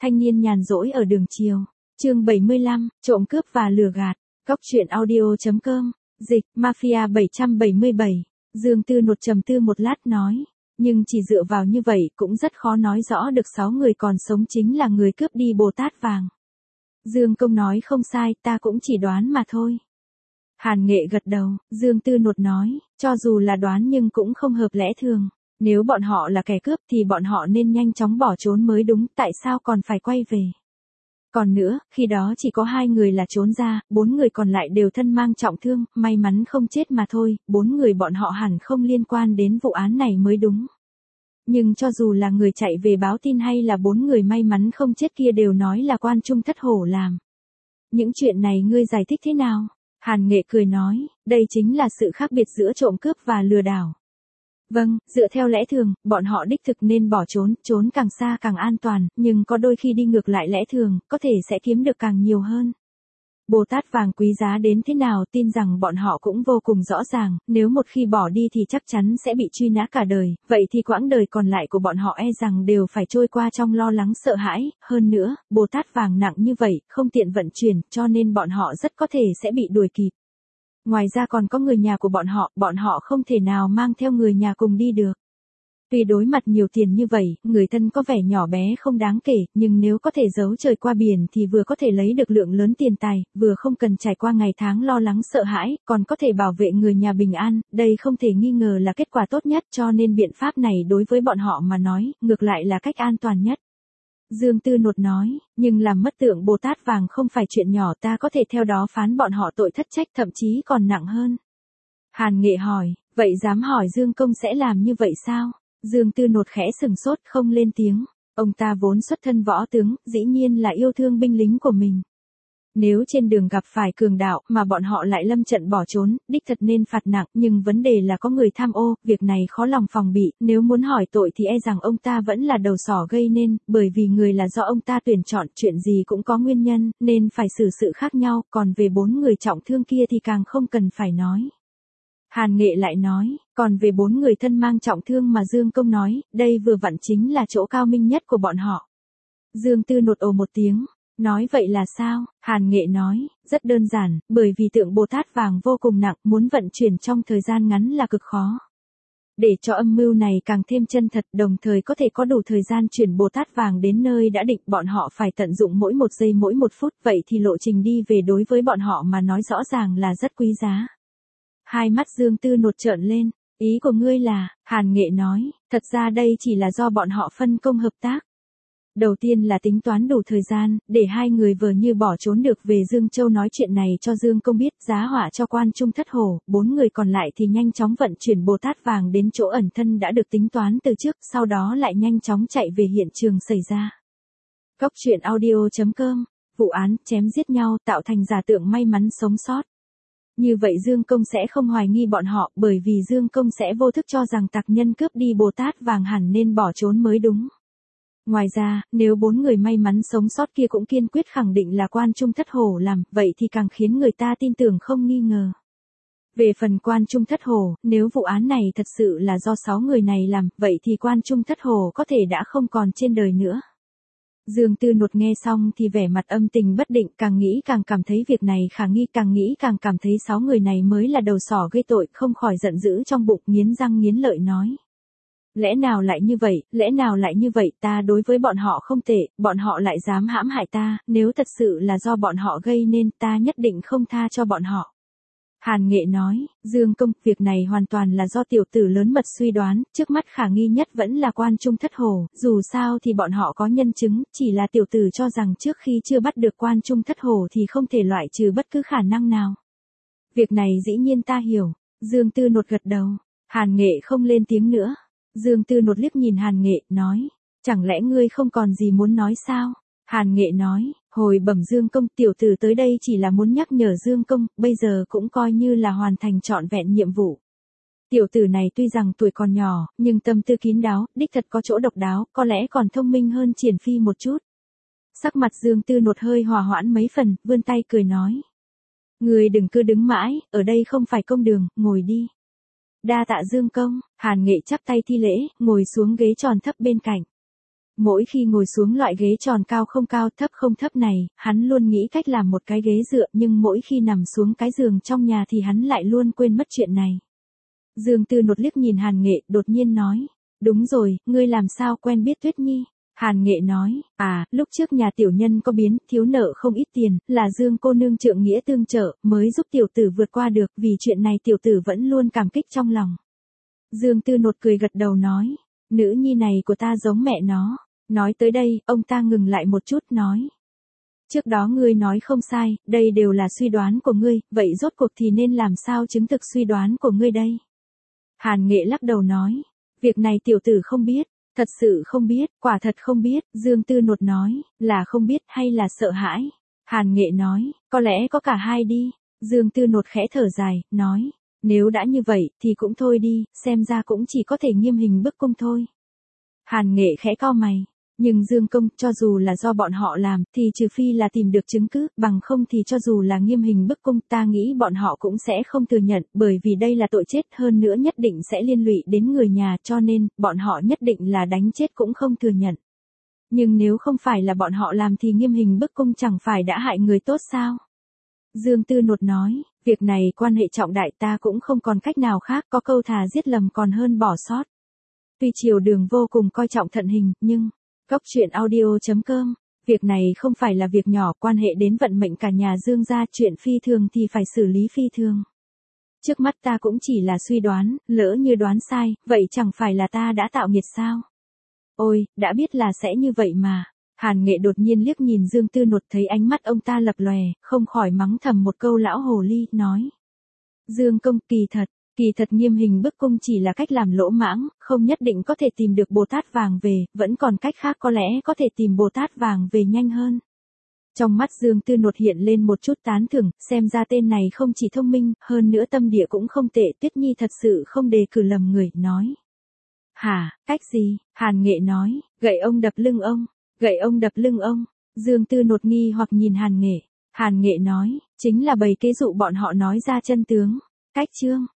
Thanh niên nhàn rỗi ở đường chiều. Chương 75, trộm cướp và lừa gạt. Góc truyện audio.com. Dịch, Mafia 777. Dương Tư Nột trầm tư một lát nói. Nhưng chỉ dựa vào như vậy cũng rất khó nói rõ được 6 người còn sống chính là người cướp đi Bồ Tát vàng. Dương Công nói không sai, ta cũng chỉ đoán mà thôi. Hàn Nghệ gật đầu, Dương Tư Nột nói, cho dù là đoán nhưng cũng không hợp lẽ thường. Nếu bọn họ là kẻ cướp thì bọn họ nên nhanh chóng bỏ trốn mới đúng, tại sao còn phải quay về. Còn nữa, khi đó chỉ có 2 người là trốn ra, 4 người còn lại đều thân mang trọng thương, may mắn không chết mà thôi, 4 người bọn họ hẳn không liên quan đến vụ án này mới đúng. Nhưng cho dù là người chạy về báo tin hay là 4 người may mắn không chết kia đều nói là Quan Trung Thất Hổ làm. Những chuyện này ngươi giải thích thế nào? Hàn Nghệ cười nói, đây chính là sự khác biệt giữa trộm cướp và lừa đảo. Vâng, dựa theo lẽ thường, bọn họ đích thực nên bỏ trốn, trốn càng xa càng an toàn, nhưng có đôi khi đi ngược lại lẽ thường, có thể sẽ kiếm được càng nhiều hơn. Bồ Tát vàng quý giá đến thế nào tin rằng bọn họ cũng vô cùng rõ ràng, nếu một khi bỏ đi thì chắc chắn sẽ bị truy nã cả đời, vậy thì quãng đời còn lại của bọn họ e rằng đều phải trôi qua trong lo lắng sợ hãi, hơn nữa, Bồ Tát vàng nặng như vậy, không tiện vận chuyển, cho nên bọn họ rất có thể sẽ bị đuổi kịp. Ngoài ra còn có người nhà của bọn họ không thể nào mang theo người nhà cùng đi được. Tuy đối mặt nhiều tiền như vậy, người thân có vẻ nhỏ bé không đáng kể, nhưng nếu có thể giấu trời qua biển thì vừa có thể lấy được lượng lớn tiền tài, vừa không cần trải qua ngày tháng lo lắng sợ hãi, còn có thể bảo vệ người nhà bình an, đây không thể nghi ngờ là kết quả tốt nhất, cho nên biện pháp này đối với bọn họ mà nói, ngược lại là cách an toàn nhất. Dương Tư Nột nói, nhưng làm mất tượng Bồ Tát vàng không phải chuyện nhỏ, ta có thể theo đó phán bọn họ tội thất trách, thậm chí còn nặng hơn. Hàn Nghệ hỏi, vậy dám hỏi Dương Công sẽ làm như vậy sao? Dương Tư Nột khẽ sừng sốt không lên tiếng, ông ta vốn xuất thân võ tướng, dĩ nhiên là yêu thương binh lính của mình. Nếu trên đường gặp phải cường đạo mà bọn họ lại lâm trận bỏ trốn, đích thật nên phạt nặng, nhưng vấn đề là có người tham ô, việc này khó lòng phòng bị, nếu muốn hỏi tội thì e rằng ông ta vẫn là đầu sỏ gây nên, bởi vì người là do ông ta tuyển chọn, chuyện gì cũng có nguyên nhân, nên phải xử sự khác nhau, còn về 4 người trọng thương kia thì càng không cần phải nói. Hàn Nghệ lại nói, còn về 4 người thân mang trọng thương mà Dương Công nói, đây vừa vặn chính là chỗ cao minh nhất của bọn họ. Dương Tư Nột ồ một tiếng, nói vậy là sao? Hàn Nghệ nói, rất đơn giản, bởi vì tượng Bồ Tát vàng vô cùng nặng, muốn vận chuyển trong thời gian ngắn là cực khó. Để cho âm mưu này càng thêm chân thật, đồng thời có thể có đủ thời gian chuyển Bồ Tát vàng đến nơi đã định, bọn họ phải tận dụng mỗi 1 giây mỗi 1 phút, vậy thì lộ trình đi về đối với bọn họ mà nói rõ ràng là rất quý giá. Hai mắt Dương Tư Nột trợn lên, ý của ngươi là, Hàn Nghệ nói, thật ra đây chỉ là do bọn họ phân công hợp tác. Đầu tiên là tính toán đủ thời gian, để 2 người vừa như bỏ trốn được về Dương Châu nói chuyện này cho Dương Công biết, giá họa cho Quan Trung Thất Hổ, 4 người còn lại thì nhanh chóng vận chuyển Bồ Tát vàng đến chỗ ẩn thân đã được tính toán từ trước, sau đó lại nhanh chóng chạy về hiện trường xảy ra. Góc truyện audio.com, vụ án chém giết nhau tạo thành giả tượng may mắn sống sót. Như vậy Dương Công sẽ không hoài nghi bọn họ, bởi vì Dương Công sẽ vô thức cho rằng tặc nhân cướp đi Bồ Tát vàng hẳn nên bỏ trốn mới đúng. Ngoài ra, nếu 4 người may mắn sống sót kia cũng kiên quyết khẳng định là Quan Trung Thất Hổ làm, vậy thì càng khiến người ta tin tưởng không nghi ngờ. Về phần Quan Trung Thất Hổ, nếu vụ án này thật sự là do 6 người này làm, vậy thì Quan Trung Thất Hổ có thể đã không còn trên đời nữa. Dương Tư Nột nghe xong thì vẻ mặt âm tình bất định, càng nghĩ càng cảm thấy việc này khả nghi, càng nghĩ càng cảm thấy 6 người này mới là đầu sỏ gây tội, không khỏi giận dữ trong bụng, nghiến răng nghiến lợi nói. Lẽ nào lại như vậy, lẽ nào lại như vậy, ta đối với bọn họ không tệ, bọn họ lại dám hãm hại ta, nếu thật sự là do bọn họ gây nên, ta nhất định không tha cho bọn họ. Hàn Nghệ nói, Dương Công, việc này hoàn toàn là do tiểu tử lớn mật suy đoán, trước mắt khả nghi nhất vẫn là Quan Trung Thất Hổ, dù sao thì bọn họ có nhân chứng, chỉ là tiểu tử cho rằng trước khi chưa bắt được Quan Trung Thất Hổ thì không thể loại trừ bất cứ khả năng nào. Việc này dĩ nhiên ta hiểu, Dương Tư Nột gật đầu, Hàn Nghệ không lên tiếng nữa. Dương Tư Nột liếc nhìn Hàn Nghệ, nói, chẳng lẽ ngươi không còn gì muốn nói sao? Hàn Nghệ nói, hồi bẩm Dương Công, tiểu tử tới đây chỉ là muốn nhắc nhở Dương Công, bây giờ cũng coi như là hoàn thành trọn vẹn nhiệm vụ. Tiểu tử này tuy rằng tuổi còn nhỏ, nhưng tâm tư kín đáo, đích thật có chỗ độc đáo, có lẽ còn thông minh hơn Triển Phi một chút. Sắc mặt Dương Tư Nột hơi hòa hoãn mấy phần, vươn tay cười nói. Ngươi đừng cứ đứng mãi, ở đây không phải công đường, ngồi đi. Đa tạ Dương Công, Hàn Nghệ chắp tay thi lễ, ngồi xuống ghế tròn thấp bên cạnh. Mỗi khi ngồi xuống loại ghế tròn cao không cao thấp không thấp này, hắn luôn nghĩ cách làm một cái ghế dựa nhưng mỗi khi nằm xuống cái giường trong nhà thì hắn lại luôn quên mất chuyện này. Dương Tư Nột liếc nhìn Hàn Nghệ, đột nhiên nói. Đúng rồi, ngươi làm sao quen biết Tuyết Nhi? Hàn Nghệ nói, lúc trước nhà tiểu nhân có biến, thiếu nợ không ít tiền, là Dương cô nương trượng nghĩa tương trợ, mới giúp tiểu tử vượt qua được, vì chuyện này tiểu tử vẫn luôn cảm kích trong lòng. Dương Tư Nột cười gật đầu nói, nữ nhi này của ta giống mẹ nó. Nói tới đây, ông ta ngừng lại một chút nói. Trước đó ngươi nói không sai, đây đều là suy đoán của ngươi, vậy rốt cuộc thì nên làm sao chứng thực suy đoán của ngươi đây? Hàn Nghệ lắc đầu nói, việc này tiểu tử không biết, thật sự không biết, quả thật không biết, Dương Tư Nột nói, là không biết hay là sợ hãi? Hàn Nghệ nói, có lẽ có cả hai đi. Dương Tư Nột khẽ thở dài, nói, nếu đã như vậy, thì cũng thôi đi, xem ra cũng chỉ có thể nghiêm hình bức cung thôi. Hàn Nghệ khẽ cau mày. Nhưng Dương Công, cho dù là do bọn họ làm, thì trừ phi là tìm được chứng cứ, bằng không thì cho dù là nghiêm hình bức cung, ta nghĩ bọn họ cũng sẽ không thừa nhận, bởi vì đây là tội chết, hơn nữa nhất định sẽ liên lụy đến người nhà, cho nên, bọn họ nhất định là đánh chết cũng không thừa nhận. Nhưng nếu không phải là bọn họ làm thì nghiêm hình bức cung chẳng phải đã hại người tốt sao? Dương Tư Nột nói, việc này quan hệ trọng đại, ta cũng không còn cách nào khác, có câu thà giết lầm còn hơn bỏ sót. Tuy triều đường vô cùng coi trọng thận hình, nhưng Góc truyện audio.com, việc này không phải là việc nhỏ, quan hệ đến vận mệnh cả nhà Dương gia, chuyện phi thường thì phải xử lý phi thường. Trước mắt ta cũng chỉ là suy đoán, lỡ như đoán sai, vậy chẳng phải là ta đã tạo nghiệt sao? Ôi, đã biết là sẽ như vậy mà. Hàn Nghệ đột nhiên liếc nhìn Dương Tư Nột, thấy ánh mắt ông ta lập lòe, không khỏi mắng thầm một câu lão hồ ly, nói. Dương Công, kỳ thật nghiêm hình bức cung chỉ là cách làm lỗ mãng, không nhất định có thể tìm được Bồ Tát vàng về, vẫn còn cách khác có lẽ có thể tìm Bồ Tát vàng về nhanh hơn. Trong mắt Dương Tư Nột hiện lên một chút tán thưởng, xem ra tên này không chỉ thông minh, hơn nữa tâm địa cũng không tệ, Tuyết Nhi thật sự không đề cử lầm người, nói. Hả, cách gì? Hàn Nghệ nói, gậy ông đập lưng ông, gậy ông đập lưng ông. Dương Tư Nột nghi hoặc nhìn Hàn Nghệ. Hàn Nghệ nói, chính là bày kế dụ bọn họ nói ra chân tướng. Cách chương